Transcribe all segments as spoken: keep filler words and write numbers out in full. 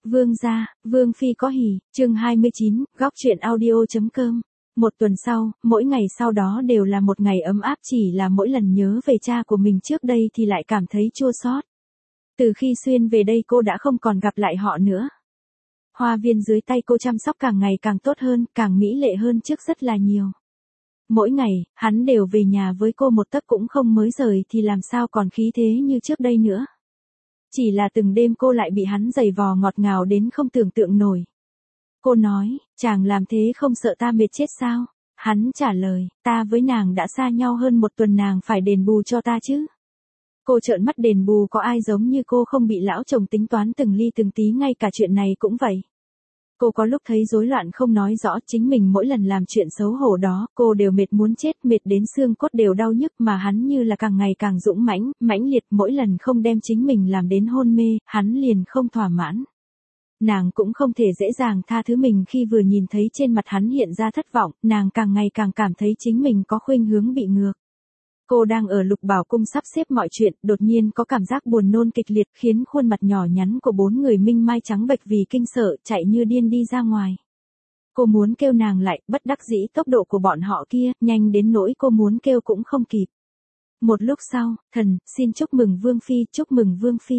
Vương gia, Vương phi có hỉ, chương hai mươi chín, góc truyện audio.com. Một tuần sau, mỗi ngày sau đó đều là một ngày ấm áp, chỉ là mỗi lần nhớ về cha của mình trước đây thì lại cảm thấy chua xót. Từ khi Xuyên về đây cô đã không còn gặp lại họ nữa. Hoa viên dưới tay cô chăm sóc càng ngày càng tốt hơn, càng mỹ lệ hơn trước rất là nhiều. Mỗi ngày, hắn đều về nhà với cô một tấc cũng không mới rời thì làm sao còn khí thế như trước đây nữa. Chỉ là từng đêm cô lại bị hắn giày vò ngọt ngào đến không tưởng tượng nổi. Cô nói, chàng làm thế không sợ ta mệt chết sao? Hắn trả lời, ta với nàng đã xa nhau hơn một tuần, nàng phải đền bù cho ta chứ. Cô trợn mắt, đền bù, có ai giống như cô không bị lão chồng tính toán từng ly từng tí, ngay cả chuyện này cũng vậy. Cô có lúc thấy rối loạn không nói rõ, chính mình mỗi lần làm chuyện xấu hổ đó, cô đều mệt muốn chết, mệt đến xương cốt đều đau nhức, mà hắn như là càng ngày càng dũng mãnh, mãnh liệt, mỗi lần không đem chính mình làm đến hôn mê, hắn liền không thỏa mãn. Nàng cũng không thể dễ dàng tha thứ mình khi vừa nhìn thấy trên mặt hắn hiện ra thất vọng, nàng càng ngày càng cảm thấy chính mình có khuynh hướng bị ngược. Cô đang ở Lục Bảo Cung sắp xếp mọi chuyện, đột nhiên có cảm giác buồn nôn kịch liệt khiến khuôn mặt nhỏ nhắn của bốn người minh mai trắng bệch vì kinh sợ, chạy như điên đi ra ngoài. Cô muốn kêu nàng lại, bất đắc dĩ tốc độ của bọn họ kia, nhanh đến nỗi cô muốn kêu cũng không kịp. Một lúc sau, thần, xin chúc mừng Vương Phi, chúc mừng Vương Phi.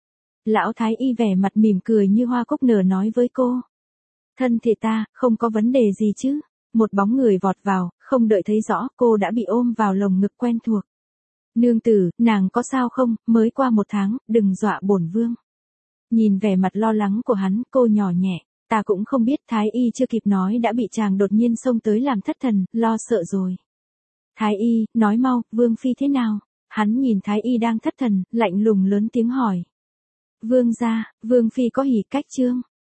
Lão Thái Y vẻ mặt mỉm cười như hoa cúc nở nói với cô. Thân thể ta, không có vấn đề gì chứ. Một bóng người vọt vào, không đợi thấy rõ, cô đã bị ôm vào lồng ngực quen thuộc. Nương tử, nàng có sao không, mới qua một tháng, đừng dọa bổn vương. Nhìn vẻ mặt lo lắng của hắn, cô nhỏ nhẹ, ta cũng không biết. Thái Y chưa kịp nói đã bị chàng đột nhiên xông tới làm thất thần, lo sợ rồi. Thái Y, nói mau, Vương Phi thế nào? Hắn nhìn Thái Y đang thất thần, lạnh lùng lớn tiếng hỏi. Vương gia, Vương Phi có hỉ, cách chương.